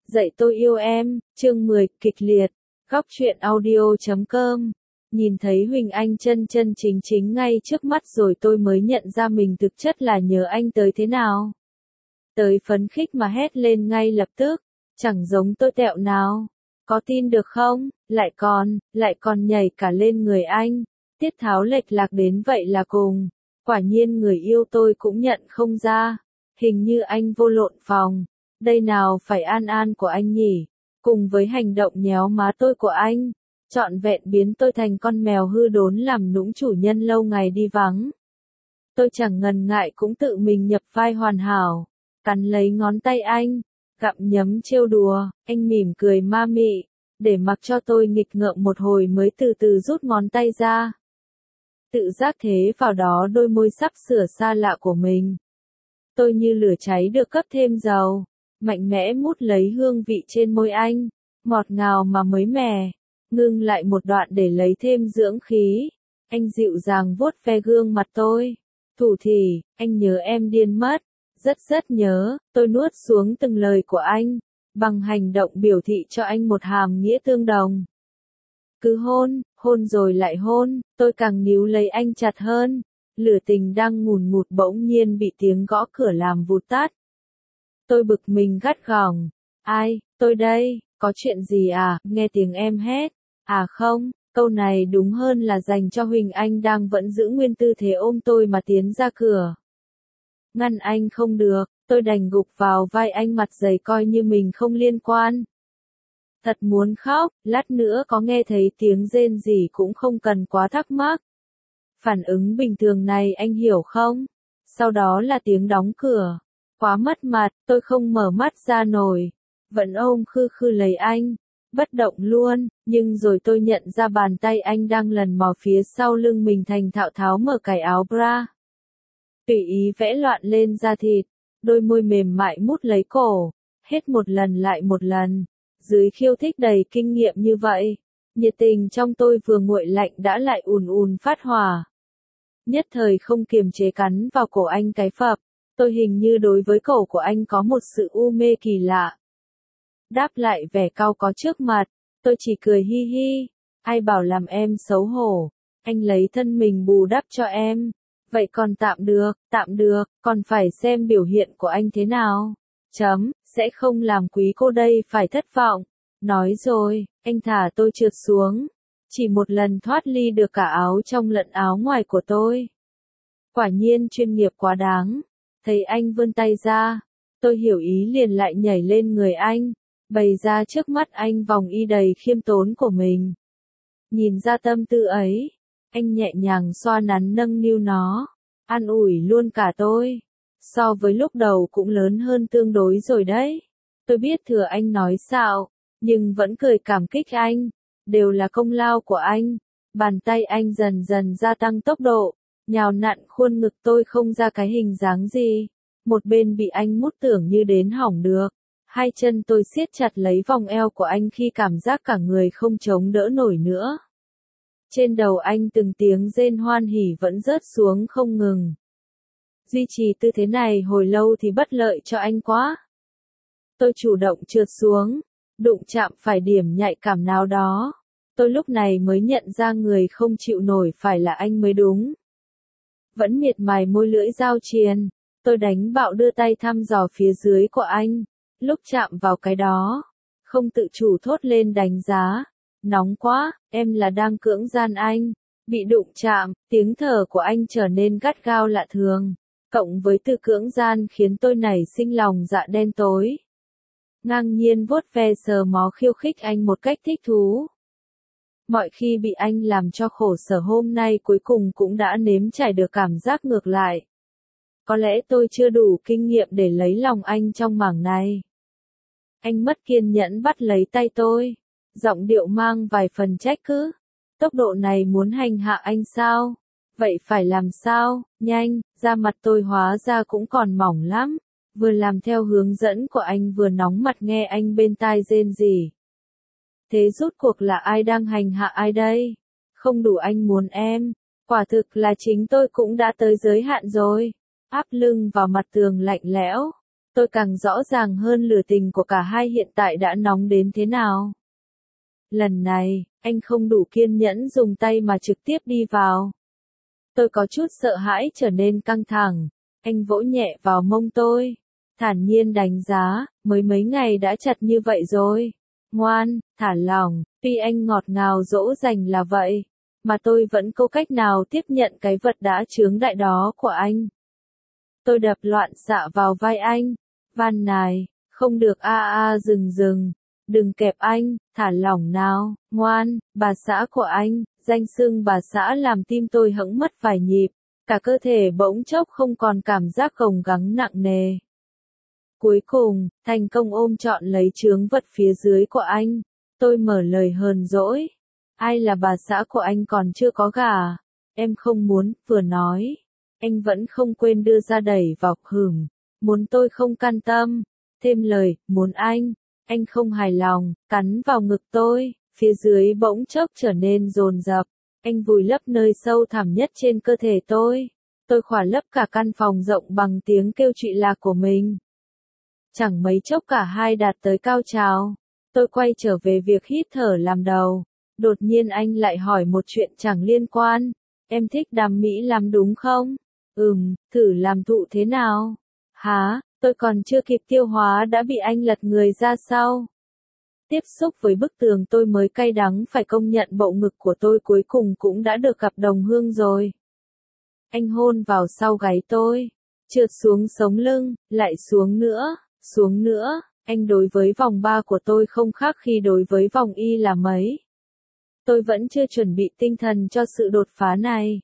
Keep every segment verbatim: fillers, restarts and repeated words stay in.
Dạy tôi yêu em, chương mười, kịch liệt. Góc truyện audio chấm com. Nhìn thấy Huỳnh Anh chân chân chính chính ngay trước mắt rồi tôi mới nhận ra mình thực chất là nhớ anh tới thế nào. Tới phấn khích mà hét lên ngay lập tức, chẳng giống tôi tẹo nào. Có tin được không, lại còn, lại còn nhảy cả lên người anh. Tiết tháo lệch lạc đến vậy là cùng. Quả nhiên người yêu tôi cũng nhận không ra. Hình như anh vô lộn phòng. Đây nào phải An An của anh nhỉ? Cùng với hành động nhéo má tôi của anh, trọn vẹn biến tôi thành con mèo hư đốn làm nũng chủ nhân lâu ngày đi vắng. Tôi chẳng ngần ngại cũng tự mình nhập vai hoàn hảo, cắn lấy ngón tay anh, gặm nhấm trêu đùa, anh mỉm cười ma mị, để mặc cho tôi nghịch ngợm một hồi mới từ từ rút ngón tay ra. Tự giác thế vào đó đôi môi sắp sửa xa lạ của mình. Tôi như lửa cháy được cấp thêm dầu, mạnh mẽ mút lấy hương vị trên môi anh, ngọt ngào mà mới mẻ, ngưng lại một đoạn để lấy thêm dưỡng khí. Anh dịu dàng vuốt ve gương mặt tôi, thủ thỉ, anh nhớ em điên mất, rất rất nhớ. Tôi nuốt xuống từng lời của anh, bằng hành động biểu thị cho anh một hàm nghĩa tương đồng. Cứ hôn, hôn rồi lại hôn, tôi càng níu lấy anh chặt hơn. Lửa tình đang ngùn ngụt bỗng nhiên bị tiếng gõ cửa làm vụt tắt. Tôi bực mình gắt gỏng. Ai, tôi đây, có chuyện gì à, nghe tiếng em hét. À không, câu này đúng hơn là dành cho Huỳnh Anh đang vẫn giữ nguyên tư thế ôm tôi mà tiến ra cửa. Ngăn anh không được, tôi đành gục vào vai anh mặt dày coi như mình không liên quan. Thật muốn khóc, lát nữa có nghe thấy tiếng rên gì cũng không cần quá thắc mắc. Phản ứng bình thường này anh hiểu không? Sau đó là tiếng đóng cửa. Quá mất mặt, tôi không mở mắt ra nổi. Vẫn ôm khư khư lấy anh. Bất động luôn, nhưng rồi tôi nhận ra bàn tay anh đang lần mò phía sau lưng mình thành thạo tháo mở cài áo bra. Tùy ý vẽ loạn lên da thịt. Đôi môi mềm mại mút lấy cổ. Hết một lần lại một lần. Dưới khiêu thích đầy kinh nghiệm như vậy. Nhiệt tình trong tôi vừa nguội lạnh đã lại ùn ùn phát hỏa. Nhất thời không kiềm chế cắn vào cổ anh cái phập. Tôi hình như đối với cổ của anh có một sự u mê kỳ lạ. Đáp lại vẻ cau có trước mặt, tôi chỉ cười hi hi. Ai bảo làm em xấu hổ, anh lấy thân mình bù đắp cho em. Vậy còn tạm được, tạm được, còn phải xem biểu hiện của anh thế nào. Chấm, sẽ không làm quý cô đây phải thất vọng. Nói rồi, anh thả tôi trượt xuống. Chỉ một lần thoát ly được cả áo trong lẫn áo ngoài của tôi. Quả nhiên chuyên nghiệp quá đáng. Thấy anh vươn tay ra, tôi hiểu ý liền lại nhảy lên người anh, bày ra trước mắt anh vòng y đầy khiêm tốn của mình. Nhìn ra tâm tư ấy, anh nhẹ nhàng xoa nắn nâng niu nó, an ủi luôn cả tôi. So với lúc đầu cũng lớn hơn tương đối rồi đấy. Tôi biết thừa anh nói xạo, nhưng vẫn cười cảm kích anh. Đều là công lao của anh. Bàn tay anh dần dần gia tăng tốc độ, nhào nặn khuôn ngực tôi không ra cái hình dáng gì. Một bên bị anh mút tưởng như đến hỏng được. Hai chân tôi siết chặt lấy vòng eo của anh khi cảm giác cả người không chống đỡ nổi nữa. Trên đầu anh từng tiếng rên hoan hỉ vẫn rớt xuống không ngừng. Duy trì tư thế này hồi lâu thì bất lợi cho anh quá. Tôi chủ động trượt xuống, đụng chạm phải điểm nhạy cảm nào đó. Tôi lúc này mới nhận ra người không chịu nổi phải là anh mới đúng. Vẫn miệt mài môi lưỡi giao triền, tôi đánh bạo đưa tay thăm dò phía dưới của anh. Lúc chạm vào cái đó, không tự chủ thốt lên đánh giá. Nóng quá, em là đang cưỡng gian anh. Bị đụng chạm, tiếng thở của anh trở nên gắt gao lạ thường. Cộng với từ cưỡng gian khiến tôi nảy sinh lòng dạ đen tối. Ngang nhiên vuốt ve sờ mó khiêu khích anh một cách thích thú. Mọi khi bị anh làm cho khổ sở hôm nay cuối cùng cũng đã nếm trải được cảm giác ngược lại. Có lẽ tôi chưa đủ kinh nghiệm để lấy lòng anh trong mảng này. Anh mất kiên nhẫn bắt lấy tay tôi, giọng điệu mang vài phần trách cứ. Tốc độ này muốn hành hạ anh sao? Vậy phải làm sao? Nhanh, da mặt tôi hóa ra cũng còn mỏng lắm. Vừa làm theo hướng dẫn của anh vừa nóng mặt nghe anh bên tai rên rỉ. Thế rốt cuộc là ai đang hành hạ ai đây? Không đủ anh muốn em. Quả thực là chính tôi cũng đã tới giới hạn rồi. Áp lưng vào mặt tường lạnh lẽo. tôi càng rõ ràng hơn lửa tình của cả hai hiện tại đã nóng đến thế nào. Lần này, anh không đủ kiên nhẫn dùng tay mà trực tiếp đi vào. Tôi có chút sợ hãi trở nên căng thẳng. Anh vỗ nhẹ vào mông tôi, thản nhiên đánh giá, mới mấy ngày đã chặt như vậy rồi. Ngoan, thả lỏng, tuy anh ngọt ngào dỗ dành là vậy, mà tôi vẫn có cách nào tiếp nhận cái vật đã chướng đại đó của anh. Tôi đập loạn xạ vào vai anh, van nài, không được a a dừng dừng, đừng kẹp anh, thả lỏng nào, ngoan, bà xã của anh, danh xưng bà xã làm tim tôi hững mất vài nhịp, cả cơ thể bỗng chốc không còn cảm giác gồng gắng nặng nề. Cuối cùng, thành công ôm trọn lấy chướng vật phía dưới của anh, tôi mở lời hờn dỗi. Ai là bà xã của anh còn chưa có gả? Em không muốn, vừa nói. Anh vẫn không quên đưa ra đẩy vào, hửm, muốn tôi không can tâm. Thêm lời, muốn anh. Anh không hài lòng, cắn vào ngực tôi, phía dưới bỗng chốc trở nên dồn dập. Anh vùi lấp nơi sâu thẳm nhất trên cơ thể tôi. Tôi khỏa lấp cả căn phòng rộng bằng tiếng kêu trụy lạc của mình. Chẳng mấy chốc cả hai đạt tới cao trào. Tôi quay trở về việc hít thở làm đầu. Đột nhiên anh lại hỏi một chuyện chẳng liên quan. Em thích đam mỹ lắm đúng không? Ừm, thử làm thụ thế nào? Hả, tôi còn chưa kịp tiêu hóa đã bị anh lật người ra sau. Tiếp xúc với bức tường tôi mới cay đắng phải công nhận bộ ngực của tôi cuối cùng cũng đã được gặp đồng hương rồi. Anh hôn vào sau gáy tôi, trượt xuống sống lưng, lại xuống nữa, xuống nữa. Anh đối với vòng ba của tôi không khác khi đối với vòng y là mấy. Tôi vẫn chưa chuẩn bị tinh thần cho sự đột phá này.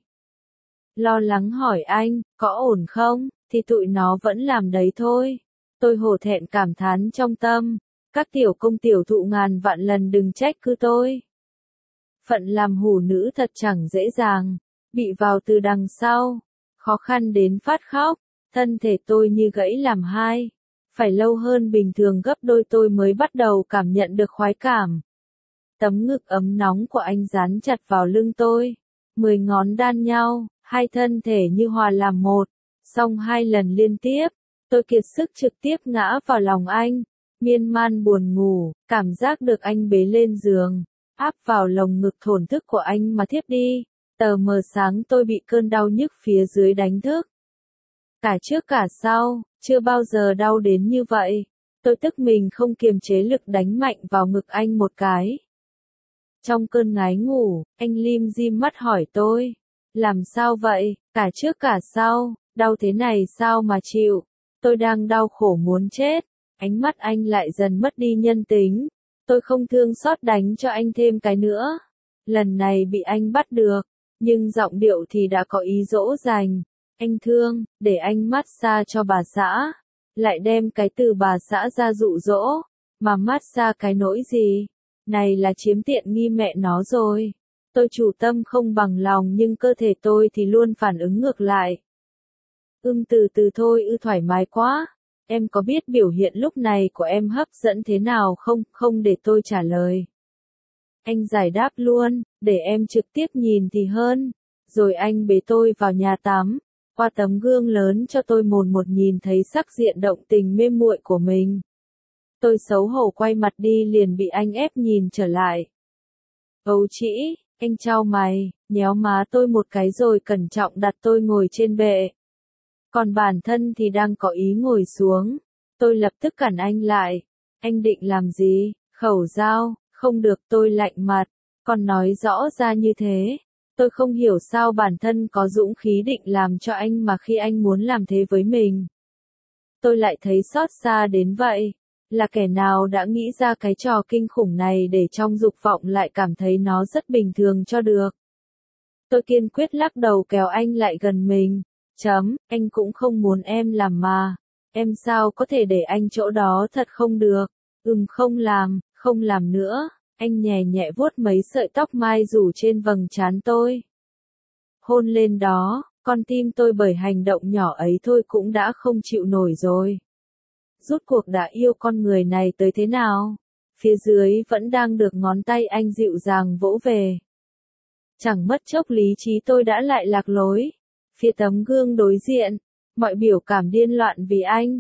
Lo lắng hỏi anh, có ổn không, thì tụi nó vẫn làm đấy thôi. Tôi hổ thẹn cảm thán trong tâm, các tiểu công tiểu thụ ngàn vạn lần đừng trách cứ tôi. Phận làm hủ nữ thật chẳng dễ dàng, bị vào từ đằng sau, khó khăn đến phát khóc, thân thể tôi như gãy làm hai. Phải lâu hơn bình thường gấp đôi tôi mới bắt đầu cảm nhận được khoái cảm. Tấm ngực ấm nóng của anh dán chặt vào lưng tôi, mười ngón đan nhau, hai thân thể như hòa làm một, xong hai lần liên tiếp, tôi kiệt sức trực tiếp ngã vào lòng anh, miên man buồn ngủ, cảm giác được anh bế lên giường, áp vào lồng ngực thổn thức của anh mà thiếp đi, tờ mờ sáng tôi bị cơn đau nhức phía dưới đánh thức. Cả trước cả sau, chưa bao giờ đau đến như vậy, tôi tức mình không kiềm chế lực đánh mạnh vào ngực anh một cái. Trong cơn ngái ngủ, anh lim dim mắt hỏi tôi, làm sao vậy, cả trước cả sau, đau thế này sao mà chịu, tôi đang đau khổ muốn chết, ánh mắt anh lại dần mất đi nhân tính, tôi không thương xót đánh cho anh thêm cái nữa, lần này bị anh bắt được, nhưng giọng điệu thì đã có ý dỗ dành, anh thương, để anh massage cho bà xã, lại đem cái từ bà xã ra dụ dỗ, mà massage cái nỗi gì? Này là chiếm tiện nghi mẹ nó rồi. Tôi chủ tâm không bằng lòng nhưng cơ thể tôi thì luôn phản ứng ngược lại. Ưm từ từ thôi ư thoải mái quá. Em có biết biểu hiện lúc này của em hấp dẫn thế nào không? Không để tôi trả lời. Anh giải đáp luôn, để em trực tiếp nhìn thì hơn. Rồi anh bế tôi vào nhà tắm, qua tấm gương lớn cho tôi mồn một nhìn thấy sắc diện động tình mê muội của mình. Tôi xấu hổ quay mặt đi liền bị anh ép nhìn trở lại. Ấu trĩ, anh chau mày, nhéo má tôi một cái rồi cẩn trọng đặt tôi ngồi trên bệ. Còn bản thân thì đang có ý ngồi xuống. Tôi lập tức cản anh lại. Anh định làm gì? Khẩu dao, không được tôi lạnh mặt. Còn nói rõ ra như thế. Tôi không hiểu sao bản thân có dũng khí định làm cho anh mà khi anh muốn làm thế với mình. Tôi lại thấy xót xa đến vậy. Là kẻ nào đã nghĩ ra cái trò kinh khủng này để trong dục vọng lại cảm thấy nó rất bình thường cho được. Tôi kiên quyết lắc đầu kéo anh lại gần mình. Chấm, anh cũng không muốn em làm mà. Em sao có thể để anh chỗ đó thật không được. Ừm không làm, không làm nữa. Anh nhẹ nhẹ vuốt mấy sợi tóc mai rủ trên vầng trán tôi. Hôn lên đó, con tim tôi bởi hành động nhỏ ấy thôi cũng đã không chịu nổi rồi. Rốt cuộc đã yêu con người này tới thế nào? Phía dưới vẫn đang được ngón tay anh dịu dàng vỗ về. Chẳng mất chốc lý trí tôi đã lại lạc lối. Phía tấm gương đối diện, mọi biểu cảm điên loạn vì anh.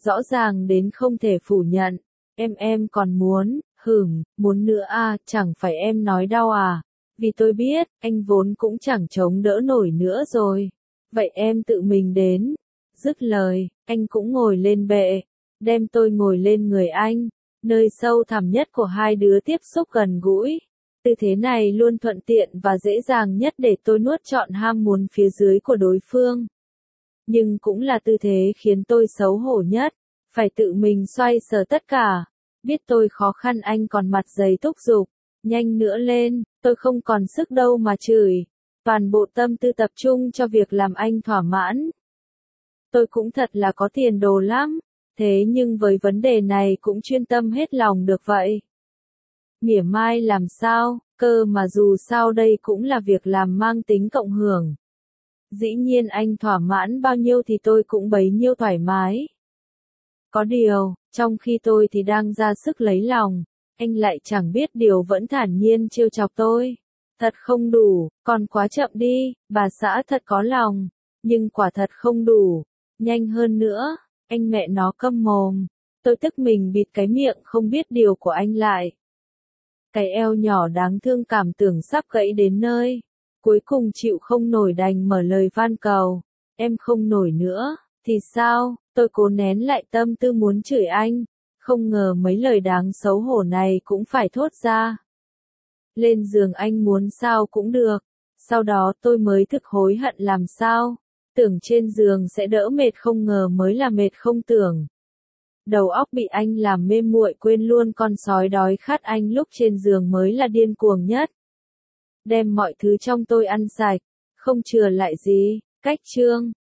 Rõ ràng đến không thể phủ nhận. Em em còn muốn, hửm, muốn nữa à, chẳng phải em nói đau à. Vì tôi biết, anh vốn cũng chẳng chống đỡ nổi nữa rồi. Vậy em tự mình đến. Dứt lời, anh cũng ngồi lên bệ, đem tôi ngồi lên người anh, nơi sâu thẳm nhất của hai đứa tiếp xúc gần gũi. Tư thế này luôn thuận tiện và dễ dàng nhất để tôi nuốt trọn ham muốn phía dưới của đối phương. Nhưng cũng là tư thế khiến tôi xấu hổ nhất, phải tự mình xoay sở tất cả. Biết tôi khó khăn anh còn mặt dày thúc giục, nhanh nữa lên, tôi không còn sức đâu mà chửi. Toàn bộ tâm tư tập trung cho việc làm anh thỏa mãn. Tôi cũng thật là có tiền đồ lắm, thế nhưng với vấn đề này cũng chuyên tâm hết lòng được vậy. Mỉa mai làm sao, cơ mà dù sao đây cũng là việc làm mang tính cộng hưởng. Dĩ nhiên anh thỏa mãn bao nhiêu thì tôi cũng bấy nhiêu thoải mái. Có điều, trong khi tôi thì đang ra sức lấy lòng, anh lại chẳng biết điều vẫn thản nhiên trêu chọc tôi. Thật không đủ, còn quá chậm đi, bà xã thật có lòng, nhưng quả thật không đủ. Nhanh hơn nữa, anh mẹ nó câm mồm. Tôi tức mình bịt cái miệng không biết điều của anh lại. Cái eo nhỏ đáng thương cảm tưởng sắp gãy đến nơi. Cuối cùng chịu không nổi đành mở lời van cầu. Em không nổi nữa, thì sao? Tôi cố nén lại tâm tư muốn chửi anh. Không ngờ mấy lời đáng xấu hổ này cũng phải thốt ra. Lên giường anh muốn sao cũng được. Sau đó tôi mới thực hối hận làm sao. Tưởng trên giường sẽ đỡ mệt không ngờ mới là mệt không tưởng. Đầu óc bị anh làm mê muội quên luôn con sói đói khát anh lúc trên giường mới là điên cuồng nhất. Đem mọi thứ trong tôi ăn sạch, không chừa lại gì. Cách chương